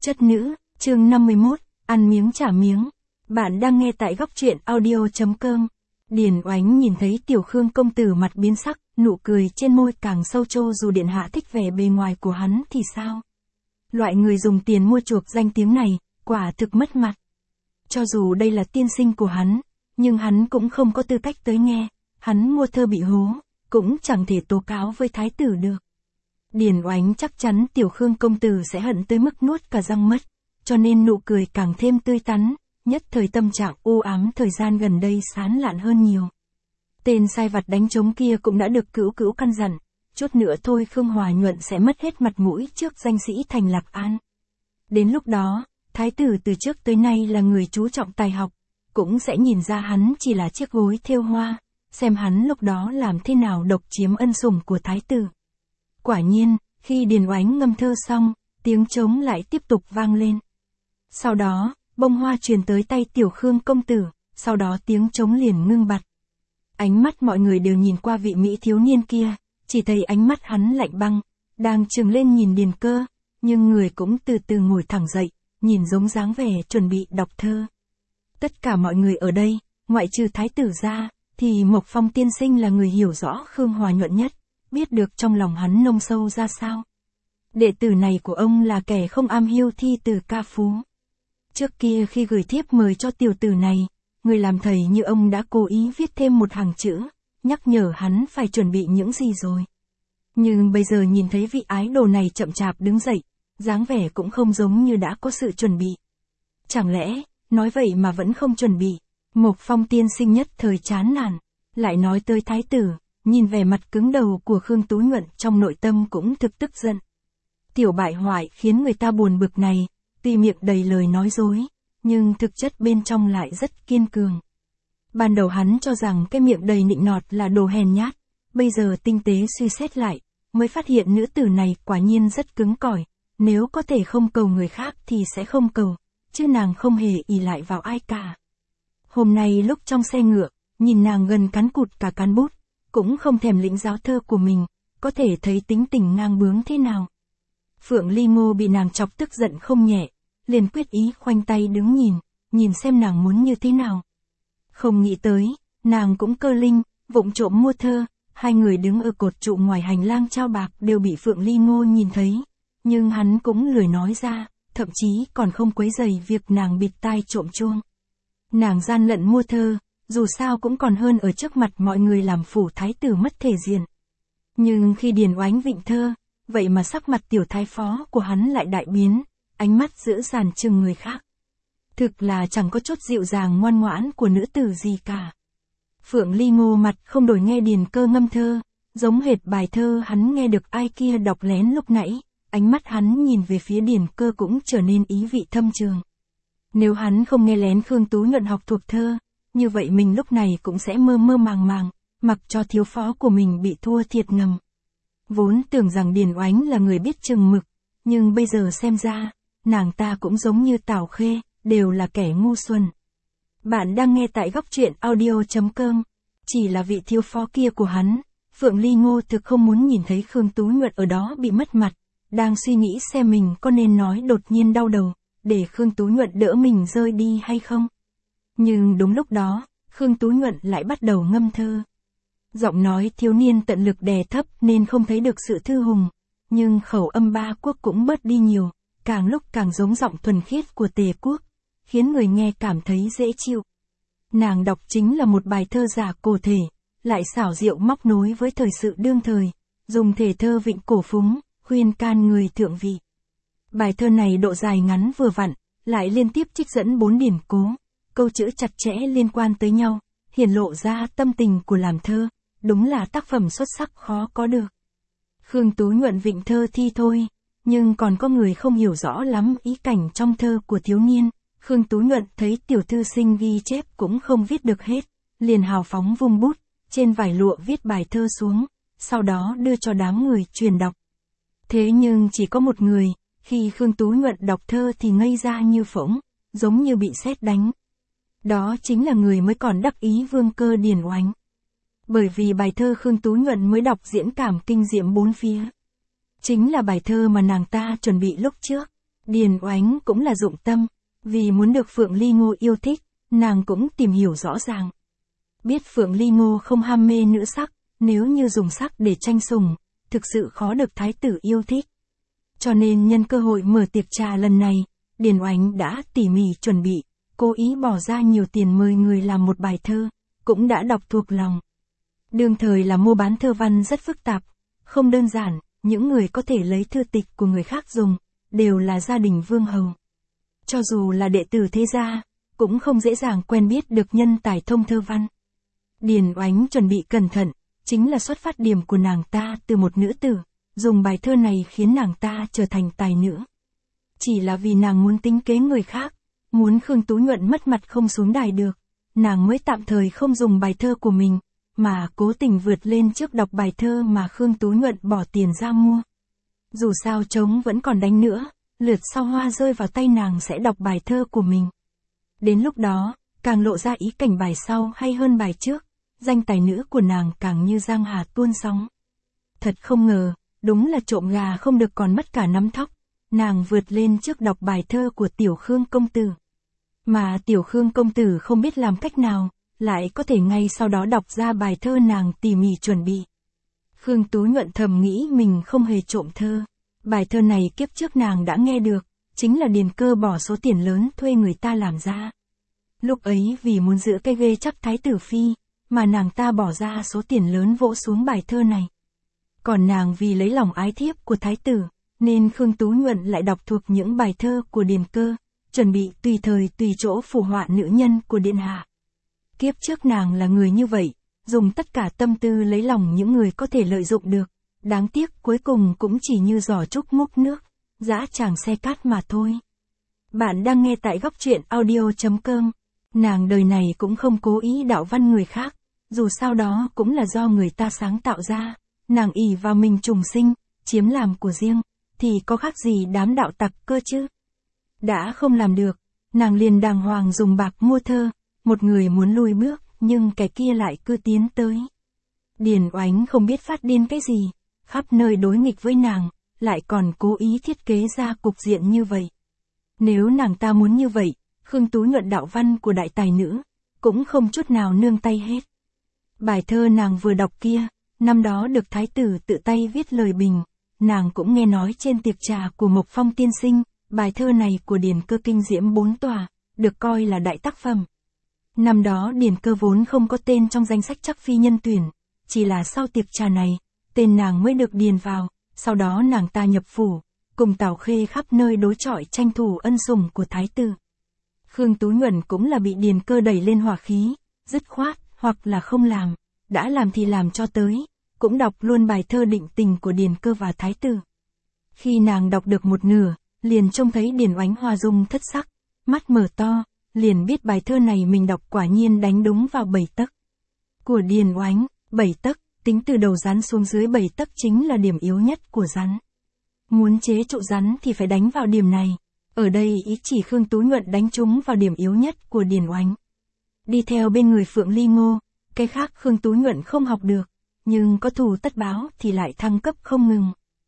Chất nữ, chương 51, ăn miếng trả miếng. Bạn đang nghe tại góc truyện audio.com. Điền Oánh nhìn thấy Tiểu Khương công tử mặt biến sắc, nụ cười trên môi càng sâu trô dù điện hạ thích vẻ bề ngoài của hắn thì sao. Loại người dùng tiền mua chuộc danh tiếng này, quả thực mất mặt. Cho dù đây là tiên sinh của hắn, nhưng hắn cũng không có tư cách tới nghe, hắn mua thơ bị hố, cũng chẳng thể tố cáo với thái tử được. Điền Oánh chắc chắn Tiểu Khương công tử sẽ hận tới mức nuốt cả răng mất, cho nên nụ cười càng thêm tươi tắn, nhất thời tâm trạng u ám thời gian gần đây sán lạn hơn nhiều. Tên sai vặt đánh trống kia cũng đã được cữu cữu căn dặn, chút nữa thôi Khương Hòa Nhuận sẽ mất hết mặt mũi trước danh sĩ thành Lạc An. Đến lúc đó, thái tử từ trước tới nay là người chú trọng tài học, cũng sẽ nhìn ra hắn chỉ là chiếc gối thêu hoa, xem hắn lúc đó làm thế nào độc chiếm ân sủng của thái tử. Quả nhiên, khi Điền Oánh ngâm thơ xong, tiếng trống lại tiếp tục vang lên. Sau đó, bông hoa truyền tới tay Tiểu Khương công tử, sau đó tiếng trống liền ngưng bặt. Ánh mắt mọi người đều nhìn qua vị mỹ thiếu niên kia, chỉ thấy ánh mắt hắn lạnh băng, đang trừng lên nhìn Điền Cơ, nhưng người cũng từ từ ngồi thẳng dậy, nhìn giống dáng vẻ chuẩn bị đọc thơ. Tất cả mọi người ở đây, ngoại trừ thái tử ra, thì Mộc Phong tiên sinh là người hiểu rõ Khương Hòa Nhuận nhất, biết được trong lòng hắn nông sâu ra sao. Đệ tử này của ông là kẻ không am hiểu thi từ ca phú. Trước kia khi gửi thiếp mời cho tiểu tử này, người làm thầy như ông đã cố ý viết thêm một hàng chữ, nhắc nhở hắn phải chuẩn bị những gì rồi. Nhưng bây giờ nhìn thấy vị ái đồ này chậm chạp đứng dậy, dáng vẻ cũng không giống như đã có sự chuẩn bị. Chẳng lẽ, nói vậy mà vẫn không chuẩn bị, Mộc Phong tiên sinh nhất thời chán nản, lại nói tới thái tử, nhìn vẻ mặt cứng đầu của Khương Tú Nhuận trong nội tâm cũng thực tức giận. Tiểu bại hoại khiến người ta buồn bực này, tuy miệng đầy lời nói dối, nhưng thực chất bên trong lại rất kiên cường. Ban đầu hắn cho rằng cái miệng đầy nịnh nọt là đồ hèn nhát, bây giờ tinh tế suy xét lại, mới phát hiện nữ tử này quả nhiên rất cứng cỏi, nếu có thể không cầu người khác thì sẽ không cầu, chứ nàng không hề ỷ lại vào ai cả. Hôm nay lúc trong xe ngựa, nhìn nàng gần cắn cụt cả cán bút, cũng không thèm lĩnh giáo thơ của mình, có thể thấy tính tình ngang bướng thế nào. Phượng Ly Ngô bị nàng chọc tức giận không nhẹ, liền quyết ý khoanh tay đứng nhìn xem nàng muốn như thế nào. Không nghĩ tới, nàng cũng cơ linh, vụng trộm mua thơ, hai người đứng ở cột trụ ngoài hành lang trao bạc đều bị Phượng Ly Ngô nhìn thấy, nhưng hắn cũng lười nói ra, thậm chí còn không quấy rầy việc nàng bịt tai trộm chuông. Nàng gian lận mua thơ, dù sao cũng còn hơn ở trước mặt mọi người làm phủ thái tử mất thể diện. Nhưng khi Điền Oánh vịnh thơ, vậy mà sắc mặt tiểu thái phó của hắn lại đại biến, ánh mắt dữ dằn chừng người khác. Thực là chẳng có chút dịu dàng ngoan ngoãn của nữ tử gì cả. Phượng Ly Ngô mặt không đổi nghe Điền Cơ ngâm thơ, giống hệt bài thơ hắn nghe được ai kia đọc lén lúc nãy, ánh mắt hắn nhìn về phía Điền Cơ cũng trở nên ý vị thâm trường. Nếu hắn không nghe lén Khương Tú Nhuận học thuộc thơ, như vậy mình lúc này cũng sẽ mơ mơ màng màng, mặc cho thiếu phó của mình bị thua thiệt ngầm. Vốn tưởng rằng Điền Oánh là người biết chừng mực, nhưng bây giờ xem ra, nàng ta cũng giống như Tào Khê, đều là kẻ ngu xuẩn. Bạn đang nghe tại góc truyện audio.com. Chỉ là vị thiếu phó kia của hắn, Phượng Ly Ngô thực không muốn nhìn thấy Khương Tú Nhuận ở đó bị mất mặt, đang suy nghĩ xem mình có nên nói đột nhiên đau đầu, để Khương Tú Nhuận đỡ mình rơi đi hay không. Nhưng đúng lúc đó, Khương Tú Nhuận lại bắt đầu ngâm thơ. Giọng nói thiếu niên tận lực đè thấp nên không thấy được sự thư hùng, nhưng khẩu âm ba quốc cũng bớt đi nhiều, càng lúc càng giống giọng thuần khiết của Tề Quốc, khiến người nghe cảm thấy dễ chịu. Nàng đọc chính là một bài thơ giả cổ thể, lại xảo diệu móc nối với thời sự đương thời, dùng thể thơ vịnh cổ phúng, khuyên can người thượng vị. Bài thơ này độ dài ngắn vừa vặn, lại liên tiếp trích dẫn 4 điển cố, câu chữ chặt chẽ liên quan tới nhau, hiển lộ ra tâm tình của làm thơ, đúng là tác phẩm xuất sắc khó có được. Khương Tú Nhuận vịnh thơ thi thôi, nhưng còn có người không hiểu rõ lắm ý cảnh trong thơ của thiếu niên. Khương Tú Nhuận thấy tiểu thư sinh ghi chép cũng không viết được hết, liền hào phóng vung bút, trên vải lụa viết bài thơ xuống, sau đó đưa cho đám người truyền đọc. Thế nhưng chỉ có một người, khi Khương Tú Nhuận đọc thơ thì ngây ra như phỗng, giống như bị sét đánh. Đó chính là người mới còn đắc ý Vương Cơ Điền Oánh. Bởi vì bài thơ Khương Tú Nhuận mới đọc diễn cảm kinh diệm bốn phía. Chính là bài thơ mà nàng ta chuẩn bị lúc trước, Điền Oánh cũng là dụng tâm, vì muốn được Phượng Ly Ngô yêu thích, nàng cũng tìm hiểu rõ ràng. Biết Phượng Ly Ngô không ham mê nữ sắc, nếu như dùng sắc để tranh sủng, thực sự khó được thái tử yêu thích. Cho nên nhân cơ hội mở tiệc trà lần này, Điền Oánh đã tỉ mỉ chuẩn bị, cố ý bỏ ra nhiều tiền mời người làm một bài thơ, cũng đã đọc thuộc lòng. Đương thời là mua bán thơ văn rất phức tạp, không đơn giản, những người có thể lấy thư tịch của người khác dùng, đều là gia đình vương hầu. Cho dù là đệ tử thế gia, cũng không dễ dàng quen biết được nhân tài thông thơ văn. Điền Oánh chuẩn bị cẩn thận, chính là xuất phát điểm của nàng ta từ một nữ tử, dùng bài thơ này khiến nàng ta trở thành tài nữ. Chỉ là vì nàng muốn tính kế người khác, muốn Khương Tú Nhuận mất mặt không xuống đài được, nàng mới tạm thời không dùng bài thơ của mình, mà cố tình vượt lên trước đọc bài thơ mà Khương Tú Nhuận bỏ tiền ra mua. Dù sao trống vẫn còn đánh nữa, lượt sau hoa rơi vào tay nàng sẽ đọc bài thơ của mình. Đến lúc đó, càng lộ ra ý cảnh bài sau hay hơn bài trước, danh tài nữ của nàng càng như giang hà tuôn sóng. Thật không ngờ, đúng là trộm gà không được còn mất cả nắm thóc, nàng vượt lên trước đọc bài thơ của Tiểu Khương công tử. Mà Tiểu Khương công tử không biết làm cách nào, lại có thể ngay sau đó đọc ra bài thơ nàng tỉ mỉ chuẩn bị. Khương Tú Nhuận thầm nghĩ mình không hề trộm thơ. Bài thơ này kiếp trước nàng đã nghe được, chính là Điền Cơ bỏ số tiền lớn thuê người ta làm ra. Lúc ấy vì muốn giữ cái ghê chắc thái tử phi, mà nàng ta bỏ ra số tiền lớn vỗ xuống bài thơ này. Còn nàng vì lấy lòng ái thiếp của thái tử, nên Khương Tú Nhuận lại đọc thuộc những bài thơ của Điền Cơ, chuẩn bị tùy thời tùy chỗ phù họa nữ nhân của điện hạ. Kiếp trước nàng là người như vậy, dùng tất cả tâm tư lấy lòng những người có thể lợi dụng được. Đáng tiếc cuối cùng cũng chỉ như giỏ trúc múc nước, dã tràng xe cát mà thôi. Bạn đang nghe tại góc truyện audio.com. Nàng đời này cũng không cố ý đạo văn người khác, dù sao đó cũng là do người ta sáng tạo ra. Nàng ỷ vào mình trùng sinh, chiếm làm của riêng, thì có khác gì đám đạo tặc cơ chứ. Đã không làm được, nàng liền đàng hoàng dùng bạc mua thơ, một người muốn lùi bước, nhưng cái kia lại cứ tiến tới. Điền Oánh không biết phát điên cái gì, khắp nơi đối nghịch với nàng, lại còn cố ý thiết kế ra cục diện như vậy. Nếu nàng ta muốn như vậy, Khương Tú Nhuận đạo văn của đại tài nữ, cũng không chút nào nương tay hết. Bài thơ nàng vừa đọc kia, năm đó được thái tử tự tay viết lời bình, nàng cũng nghe nói trên tiệc trà của Mộc Phong tiên sinh, bài thơ này của Điền Cơ kinh diễm bốn tòa, được coi là đại tác phẩm. Năm đó Điền Cơ vốn không có tên trong danh sách chắc phi nhân tuyển, chỉ là sau tiệc trà này, tên nàng mới được điền vào, sau đó nàng ta nhập phủ, cùng Tào Khê khắp nơi đối chọi tranh thủ ân sủng của thái tử. Khương Tú Nhuận cũng là bị Điền Cơ đẩy lên hỏa khí, dứt khoát, hoặc là không làm, đã làm thì làm cho tới, cũng đọc luôn bài thơ định tình của Điền Cơ và thái tử. Khi nàng đọc được một nửa, liền trông thấy Điền Oánh hoa dung thất sắc, mắt mở to, liền biết bài thơ này mình đọc quả nhiên đánh đúng vào 7 tấc. Của Điền Oánh, 7 tấc, tính từ đầu rắn xuống dưới 7 tấc chính là điểm yếu nhất của rắn. Muốn chế trụ rắn thì phải đánh vào điểm này. Ở đây ý chỉ Khương Tú Nhuận đánh trúng vào điểm yếu nhất của Điền Oánh. Đi theo bên người Phượng Ly Ngô, cái khác Khương Tú Nhuận không học được, nhưng có thù tất báo thì lại thăng cấp không ngừng.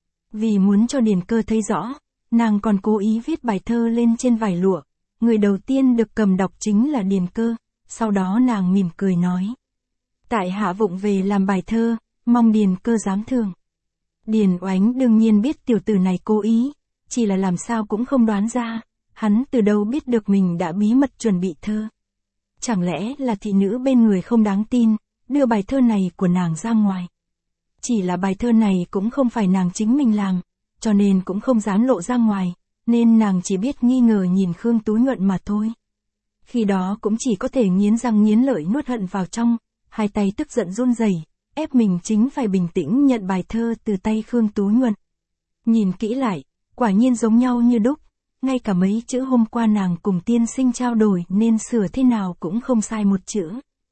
Vì muốn cho Điền Cơ thấy rõ, nàng còn cố ý viết bài thơ lên trên vải lụa. Người đầu tiên được cầm đọc chính là Điền Cơ, sau đó nàng mỉm cười nói. Tại hạ vụng về làm bài thơ, mong Điền Cơ dám thưởng. Điền Oánh đương nhiên biết tiểu tử này cố ý, chỉ là làm sao cũng không đoán ra, hắn từ đâu biết được mình đã bí mật chuẩn bị thơ. Chẳng lẽ là thị nữ bên người không đáng tin, đưa bài thơ này của nàng ra ngoài. Chỉ là bài thơ này cũng không phải nàng chính mình làm, cho nên cũng không dám lộ ra ngoài, nên nàng chỉ biết nghi ngờ nhìn Khương Tú Nhuận mà thôi. Khi đó cũng chỉ có thể nghiến răng nghiến lợi nuốt hận vào trong, hai tay tức giận run rẩy, ép mình chính phải bình tĩnh nhận bài thơ từ tay Khương Tú Nhuận. Nhìn kỹ lại, quả nhiên giống nhau như đúc, ngay cả mấy chữ hôm qua nàng cùng tiên sinh trao đổi nên sửa thế nào cũng không sai một chữ.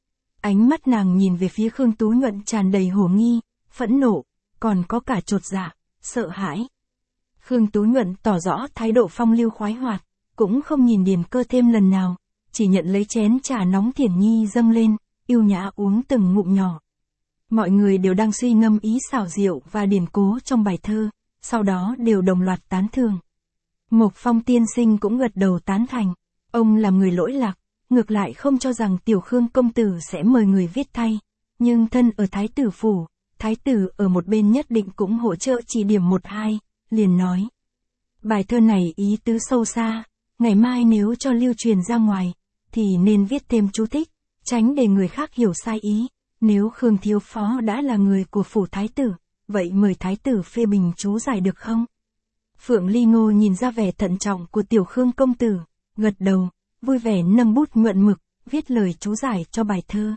Ánh mắt nàng nhìn về phía Khương Tú Nhuận tràn đầy hổ nghi, phẫn nộ, còn có cả chột dạ, sợ hãi. Khương Tú Nhuận tỏ rõ thái độ phong lưu khoái hoạt, cũng không nhìn Điền Cơ thêm lần nào, chỉ nhận lấy chén trà nóng Thiển Nhi dâng lên, yêu nhã uống từng ngụm nhỏ. Mọi người đều đang suy ngẫm ý xảo diệu và điển cố trong bài thơ, sau đó đều đồng loạt tán thưởng. Mộc Phong tiên sinh cũng gật đầu tán thành. Ông là người lỗi lạc, ngược lại không cho rằng Tiểu Khương công tử sẽ mời người viết thay. Nhưng thân ở thái tử phủ, thái tử ở một bên nhất định cũng hỗ trợ chỉ điểm một hai, liền nói. Bài thơ này ý tứ sâu xa, ngày mai nếu cho lưu truyền ra ngoài, thì nên viết thêm chú thích, tránh để người khác hiểu sai ý. Nếu Khương thiếu phó đã là người của phủ thái tử, vậy mời thái tử phê bình chú giải được không? Phượng Ly Ngô nhìn ra vẻ thận trọng của Tiểu Khương công tử, gật đầu, vui vẻ nâng bút nhuận mực, viết lời chú giải cho bài thơ.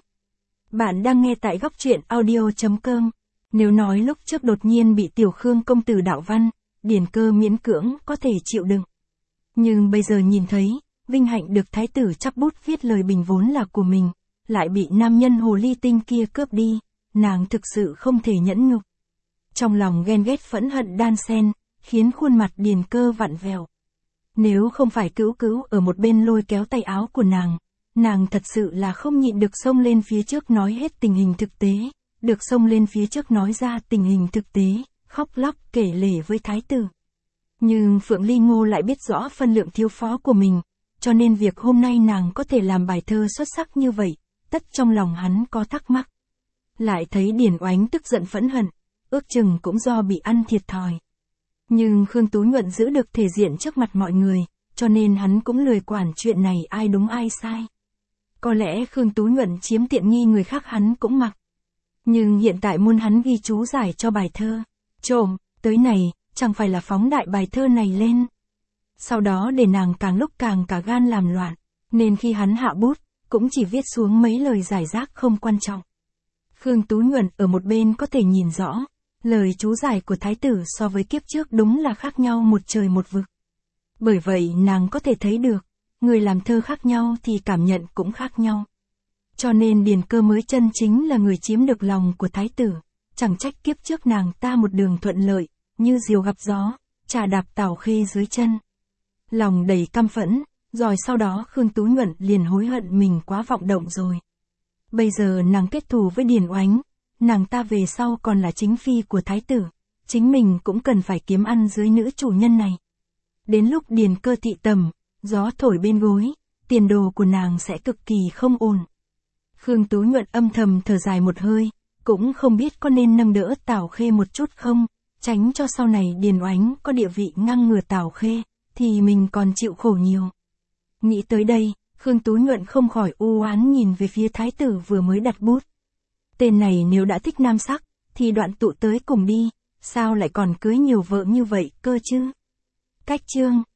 Bạn đang nghe tại góc truyện audio.com. Nếu nói lúc trước đột nhiên bị Tiểu Khương công tử đạo văn, Điền Cơ miễn cưỡng có thể chịu đựng. Nhưng bây giờ nhìn thấy, vinh hạnh được thái tử chắp bút viết lời bình vốn là của mình, lại bị nam nhân hồ ly tinh kia cướp đi, nàng thực sự không thể nhẫn nhục. Trong lòng ghen ghét phẫn hận đan xen, khiến khuôn mặt Điền Cơ vặn vẹo. Nếu không phải Cữu Cữu ở một bên lôi kéo tay áo của nàng thật sự là không nhịn được xông lên phía trước nói hết tình hình thực tế, được xông lên phía trước nói ra tình hình thực tế, khóc lóc kể lể với thái tử. Nhưng Phượng Ly Ngô lại biết rõ phân lượng thiếu phó của mình, cho nên việc hôm nay nàng có thể làm bài thơ xuất sắc như vậy, tất trong lòng hắn có thắc mắc. Lại thấy Điền Oánh tức giận phẫn hận, ước chừng cũng do bị ăn thiệt thòi. Nhưng Khương Tú Nhuận giữ được thể diện trước mặt mọi người, cho nên hắn cũng lười quản chuyện này ai đúng ai sai. Có lẽ Khương Tú Nhuận chiếm tiện nghi người khác hắn cũng mặc. Nhưng hiện tại muốn hắn ghi chú giải cho bài thơ. Trộm, tới này, chẳng phải là phóng đại bài thơ này lên. Sau đó để nàng càng lúc càng cả gan làm loạn, nên khi hắn hạ bút, cũng chỉ viết xuống mấy lời giải rác không quan trọng. Khương Tú Nhuận ở một bên có thể nhìn rõ, lời chú giải của thái tử so với kiếp trước đúng là khác nhau một trời một vực. Bởi vậy nàng có thể thấy được, người làm thơ khác nhau thì cảm nhận cũng khác nhau. Cho nên Điền Cơ mới chân chính là người chiếm được lòng của thái tử, chẳng trách kiếp trước nàng ta một đường thuận lợi, như diều gặp gió, trà đạp Tào Khê dưới chân. Lòng đầy căm phẫn, rồi sau đó Khương Tú Nhuận liền hối hận mình quá vọng động rồi. Bây giờ nàng kết thù với Điền Oánh, nàng ta về sau còn là chính phi của thái tử, chính mình cũng cần phải kiếm ăn dưới nữ chủ nhân này. Đến lúc Điền Cơ thị tầm, gió thổi bên gối, tiền đồ của nàng sẽ cực kỳ không ổn. Khương Tú Nhuận âm thầm thở dài một hơi, cũng không biết có nên nâng đỡ Tào Khê một chút không, tránh cho sau này Điền Oánh có địa vị ngang ngửa Tào Khê, thì mình còn chịu khổ nhiều. Nghĩ tới đây, Khương Tú Nhuận không khỏi u oán nhìn về phía thái tử vừa mới đặt bút. Tên này nếu đã thích nam sắc, thì đoạn tụ tới cùng đi, sao lại còn cưới nhiều vợ như vậy cơ chứ? Cách chương